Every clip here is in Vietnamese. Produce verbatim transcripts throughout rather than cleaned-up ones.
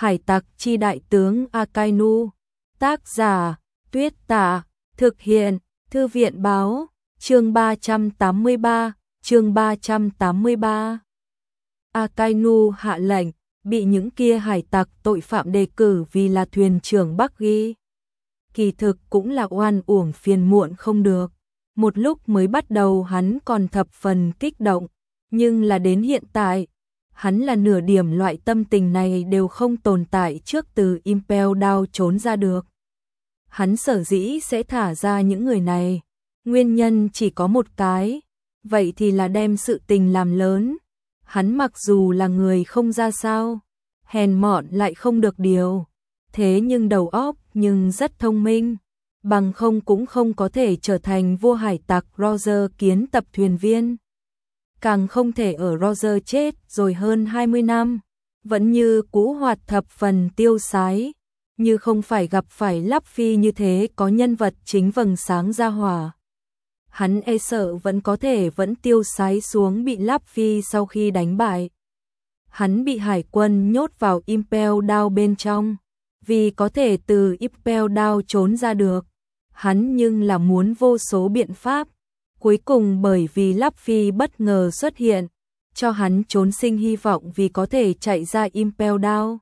Hải tặc chi đại tướng Akainu. Tác giả Tuyết Tả. Thực hiện Thư viện báo. Chương ba trăm tám mươi ba. Chương ba trăm tám mươi ba. Akainu hạ lệnh, bị những kia hải tặc tội phạm đề cử vì là thuyền trưởng Buggy. Kỳ thực cũng là oan uổng phiền muộn không được. Một lúc mới bắt đầu hắn còn thập phần kích động, nhưng là đến hiện tại, hắn là nửa điểm loại tâm tình này đều không tồn tại trước từ Impel Down trốn ra được. Hắn sở dĩ sẽ thả ra những người này, nguyên nhân chỉ có một cái, vậy thì là đem sự tình làm lớn. Hắn mặc dù là người không ra sao, hèn mọn lại không được điều, thế nhưng đầu óc nhưng rất thông minh, bằng không cũng không có thể trở thành vua hải tặc Roger kiến tập thuyền viên. Càng không thể ở Roger chết rồi hơn hai mươi năm, vẫn như cũ hoạt thập phần tiêu sái, như không phải gặp phải Luffy như thế có nhân vật chính vầng sáng ra hỏa. Hắn e sợ vẫn có thể vẫn tiêu sái xuống bị Luffy sau khi đánh bại. Hắn bị hải quân nhốt vào Impel Down bên trong, vì có thể từ Impel Down trốn ra được. Hắn nhưng là muốn vô số biện pháp, cuối cùng bởi vì Luffy bất ngờ xuất hiện, cho hắn trốn sinh hy vọng vì có thể chạy ra Impel Down.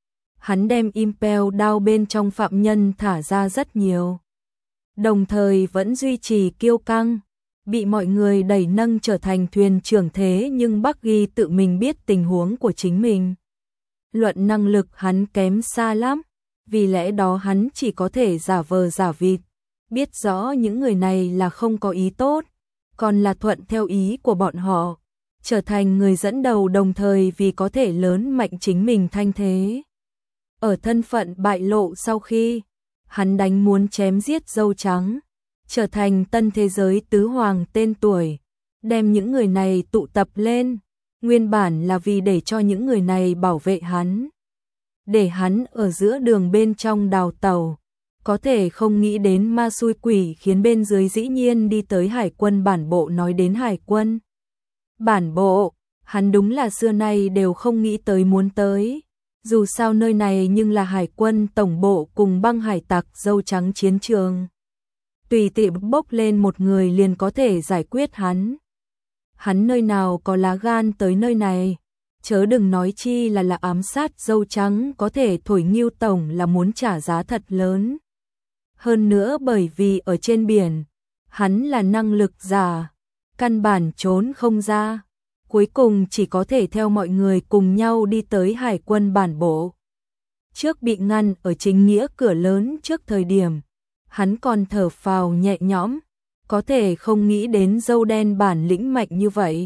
Hắn đem Impel Down bên trong phạm nhân thả ra rất nhiều, đồng thời vẫn duy trì kiêu căng, bị mọi người đẩy nâng trở thành thuyền trưởng thế nhưng Buggy tự mình biết tình huống của chính mình. Luận năng lực hắn kém xa lắm, vì lẽ đó hắn chỉ có thể giả vờ giả vịt, biết rõ những người này là không có ý tốt, còn là thuận theo ý của bọn họ, trở thành người dẫn đầu đồng thời vì có thể lớn mạnh chính mình thanh thế. Ở thân phận bại lộ sau khi, hắn đánh muốn chém giết dâu trắng, trở thành tân thế giới tứ hoàng tên tuổi, đem những người này tụ tập lên, nguyên bản là vì để cho những người này bảo vệ hắn, để hắn ở giữa đường bên trong đào tẩu. Có thể không nghĩ đến ma xui quỷ khiến bên dưới dĩ nhiên đi tới hải quân bản bộ. Nói đến hải quân bản bộ, hắn đúng là xưa nay đều không nghĩ tới muốn tới. Dù sao nơi này nhưng là hải quân tổng bộ cùng băng hải tặc dâu trắng chiến trường. Tùy tiện bốc lên một người liền có thể giải quyết hắn. Hắn nơi nào có lá gan tới nơi này, chớ đừng nói chi là là ám sát dâu trắng, có thể thổi nghiêu tổng là muốn trả giá thật lớn. Hơn nữa bởi vì ở trên biển, hắn là năng lực giả, căn bản trốn không ra, cuối cùng chỉ có thể theo mọi người cùng nhau đi tới hải quân bản bộ. Trước bị ngăn ở chính nghĩa cửa lớn trước thời điểm, hắn còn thở phào nhẹ nhõm, có thể không nghĩ đến dâu đen bản lĩnh mạnh như vậy.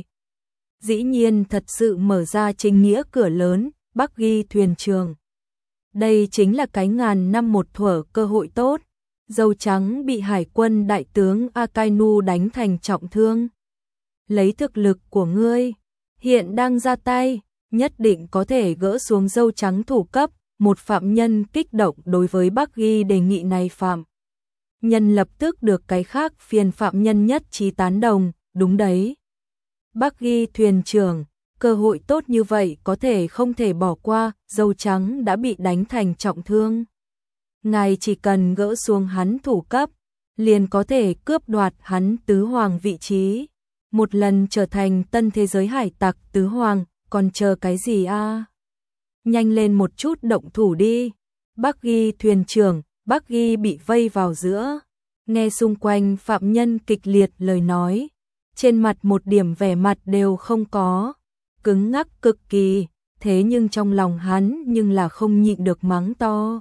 Dĩ nhiên thật sự mở ra chính nghĩa cửa lớn, Buggy thuyền trưởng. Đây chính là cái ngàn năm một thuở cơ hội tốt. Dâu trắng bị hải quân đại tướng Akainu đánh thành trọng thương. Lấy thực lực của ngươi, hiện đang ra tay, nhất định có thể gỡ xuống dâu trắng thủ cấp. Một phạm nhân kích động đối với Buggy đề nghị này. Phạm nhân lập tức được cái khác phiền phạm nhân nhất trí tán đồng. Đúng đấy, Buggy thuyền trưởng, cơ hội tốt như vậy có thể không thể bỏ qua. Dâu trắng đã bị đánh thành trọng thương, ngài chỉ cần gỡ xuống hắn thủ cấp, liền có thể cướp đoạt hắn tứ hoàng vị trí, một lần trở thành tân thế giới hải tặc tứ hoàng. Còn chờ cái gì a? Nhanh lên một chút động thủ đi. Buggy thuyền trưởng. Buggy bị vây vào giữa, nghe xung quanh phạm nhân kịch liệt lời nói, trên mặt một điểm vẻ mặt đều không có, cứng ngắc cực kỳ, thế nhưng trong lòng hắn nhưng là không nhịn được mắng to.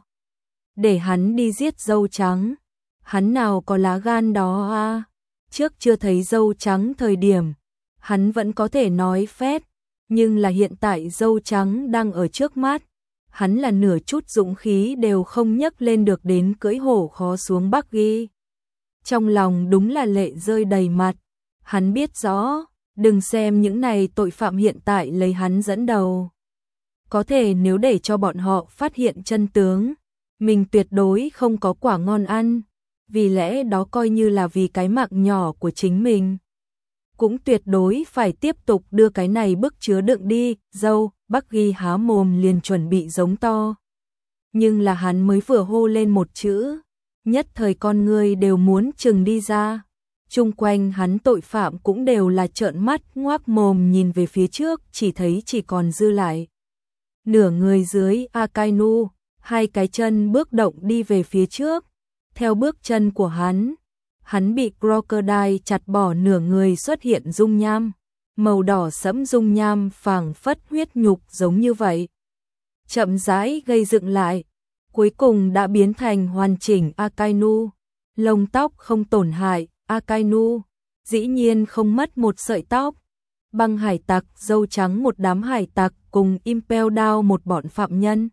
Để hắn đi giết dâu trắng, hắn nào có lá gan đó a? Trước chưa thấy dâu trắng thời điểm, hắn vẫn có thể nói phét, nhưng là hiện tại dâu trắng đang ở trước mắt, hắn là nửa chút dũng khí đều không nhấc lên được, đến cưỡi hổ khó xuống Buggy. Trong lòng đúng là lệ rơi đầy mặt, hắn biết rõ, đừng xem những này tội phạm hiện tại lấy hắn dẫn đầu. Có thể nếu để cho bọn họ phát hiện chân tướng, mình tuyệt đối không có quả ngon ăn, vì lẽ đó coi như là vì cái mạng nhỏ của chính mình, cũng tuyệt đối phải tiếp tục đưa cái này bức chứa đựng đi. Dâu Buggy há mồm liền chuẩn bị giống to, nhưng là hắn mới vừa hô lên một chữ, nhất thời con người đều muốn trừng đi ra. Chung quanh hắn tội phạm cũng đều là trợn mắt ngoác mồm nhìn về phía trước, chỉ thấy chỉ còn dư lại nửa người dưới Akainu, hai cái chân bước động đi về phía trước. Theo bước chân của hắn, hắn bị Crocodile chặt bỏ nửa người, xuất hiện dung nham, màu đỏ sẫm dung nham phảng phất huyết nhục giống như vậy. Chậm rãi gây dựng lại, cuối cùng đã biến thành hoàn chỉnh Akainu, lông tóc không tổn hại, Akainu, dĩ nhiên không mất một sợi tóc. Băng hải tặc, dâu trắng, một đám hải tặc cùng Impel Down một bọn phạm nhân.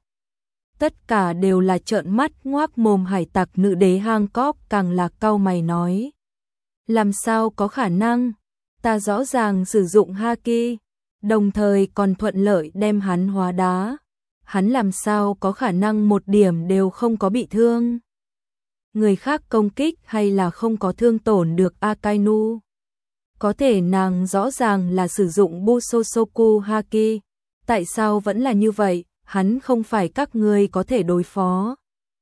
Tất cả đều là trợn mắt ngoác mồm. Hải tặc nữ đế Hancock càng là cau mày nói. Làm sao có khả năng, ta rõ ràng sử dụng Haki, đồng thời còn thuận lợi đem hắn hóa đá. Hắn làm sao có khả năng một điểm đều không có bị thương. Người khác công kích hay là không có thương tổn được Akainu. Có thể nàng rõ ràng là sử dụng Busosoku Haki. Tại sao vẫn là như vậy? Hắn không phải các ngươi có thể đối phó.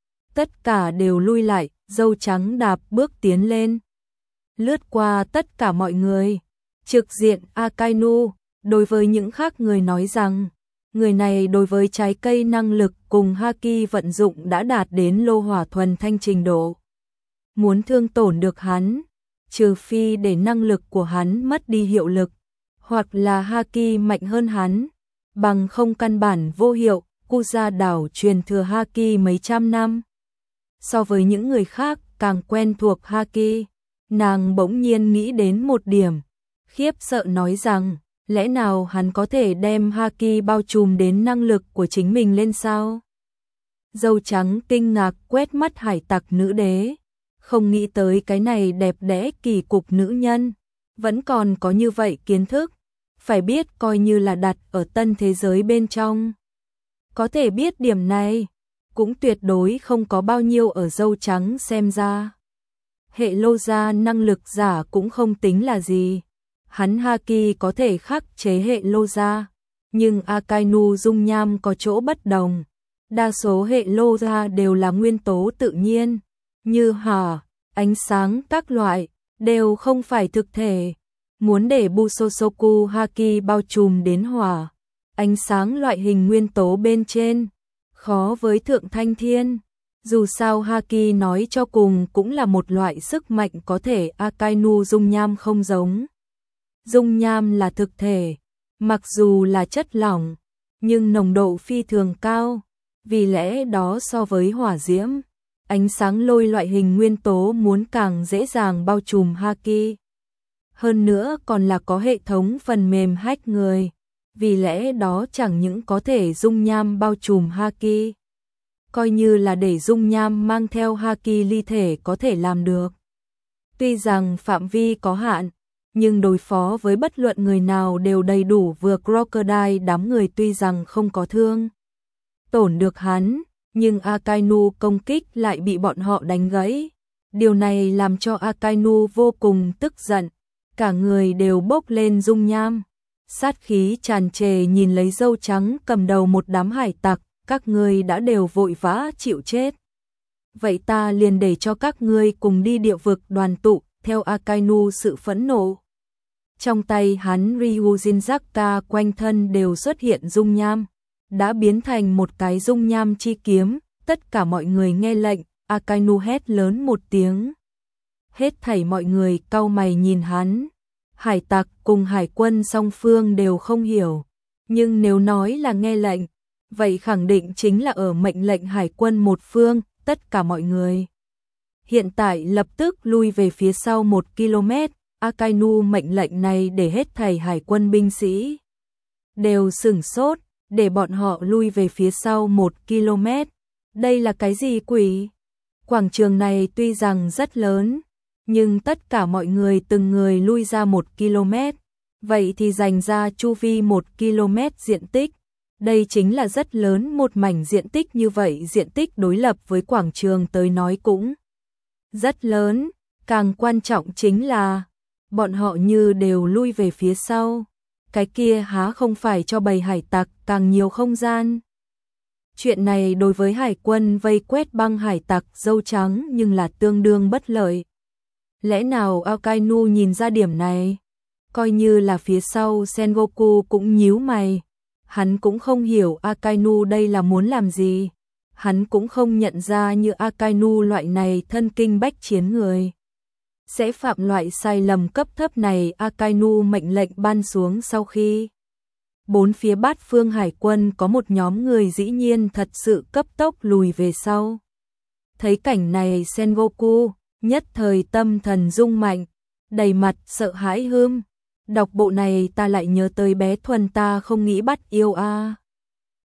Tất cả đều lui lại, dâu trắng đạp bước tiến lên. Lướt qua tất cả mọi người. Trực diện Akainu, đối với những khác người nói rằng, người này đối với trái cây năng lực cùng Haki vận dụng đã đạt đến lô hỏa thuần thanh trình độ. Muốn thương tổn được hắn, trừ phi để năng lực của hắn mất đi hiệu lực, hoặc là Haki mạnh hơn hắn, bằng không căn bản vô hiệu. Kuja đảo truyền thừa Haki mấy trăm năm. So với những người khác càng quen thuộc Haki, nàng bỗng nhiên nghĩ đến một điểm, khiếp sợ nói rằng, lẽ nào hắn có thể đem Haki bao trùm đến năng lực của chính mình lên sao? Dâu trắng kinh ngạc quét mắt hải tặc nữ đế, không nghĩ tới cái này đẹp đẽ kỳ cục nữ nhân, vẫn còn có như vậy kiến thức, phải biết coi như là đặt ở tân thế giới bên trong. Có thể biết điểm này, cũng tuyệt đối không có bao nhiêu ở dâu trắng xem ra. Hệ lô gia năng lực giả cũng không tính là gì. Hắn Haki có thể khắc chế hệ lô gia, nhưng Akainu dung nham có chỗ bất đồng. Đa số hệ lô gia đều là nguyên tố tự nhiên, như hỏa, ánh sáng các loại, đều không phải thực thể. Muốn để Busosoku Haki bao trùm đến hỏa, ánh sáng loại hình nguyên tố bên trên, khó với thượng thanh thiên. Dù sao Haki nói cho cùng cũng là một loại sức mạnh có thể. Akainu dung nham không giống. Dung nham là thực thể, mặc dù là chất lỏng, nhưng nồng độ phi thường cao, vì lẽ đó so với hỏa diễm, ánh sáng lôi loại hình nguyên tố muốn càng dễ dàng bao trùm Haki. Hơn nữa còn là có hệ thống phần mềm hack người, vì lẽ đó chẳng những có thể dung nham bao trùm Haki, coi như là để dung nham mang theo Haki ly thể có thể làm được. Tuy rằng phạm vi có hạn, nhưng đối phó với bất luận người nào đều đầy đủ. Vừa Crocodile đám người tuy rằng không có thương tổn được hắn, nhưng Akainu công kích lại bị bọn họ đánh gãy. Điều này làm cho Akainu vô cùng tức giận, cả người đều bốc lên dung nham, sát khí tràn trề nhìn lấy dâu trắng cầm đầu một đám hải tặc. Các ngươi đã đều vội vã chịu chết, vậy ta liền để cho các ngươi cùng đi địa vực đoàn tụ. Theo Akainu sự phẫn nộ, trong tay hắn Ryujinzaka quanh thân đều xuất hiện dung nham, đã biến thành một cái dung nham chi kiếm. Tất cả mọi người nghe lệnh, Akainu hét lớn một tiếng. Hết thảy mọi người cau mày nhìn hắn. Hải tặc cùng hải quân song phương đều không hiểu, nhưng nếu nói là nghe lệnh, vậy khẳng định chính là ở mệnh lệnh hải quân một phương. Tất cả mọi người hiện tại lập tức lui về phía sau một ki lô mét. Akainu mệnh lệnh này để hết thảy hải quân binh sĩ đều sửng sốt, để bọn họ lui về phía sau một ki lô mét. Đây là cái gì quỷ? Quảng trường này tuy rằng rất lớn, nhưng tất cả mọi người từng người lui ra một ki lô mét, vậy thì dành ra chu vi một ki lô mét diện tích. Đây chính là rất lớn, một mảnh diện tích như vậy, diện tích đối lập với quảng trường tới nói cũng rất lớn. Càng quan trọng chính là bọn họ như đều lui về phía sau, cái kia há không phải cho bầy hải tặc càng nhiều không gian. Chuyện này đối với hải quân vây quét băng hải tặc dâu trắng nhưng là tương đương bất lợi. Lẽ nào Akainu nhìn ra điểm này? Coi như là phía sau Sengoku cũng nhíu mày. Hắn cũng không hiểu Akainu đây là muốn làm gì. Hắn cũng không nhận ra như Akainu loại này thân kinh bách chiến người sẽ phạm loại sai lầm cấp thấp này. Akainu mệnh lệnh ban xuống sau khi bốn phía bát phương hải quân có một nhóm người dĩ nhiên thật sự cấp tốc lùi về sau. Thấy cảnh này Sengoku nhất thời tâm thần rung mạnh, đầy mặt sợ hãi hươm. Đọc bộ này ta lại nhớ tới bé Thuần ta không nghĩ bắt yêu a.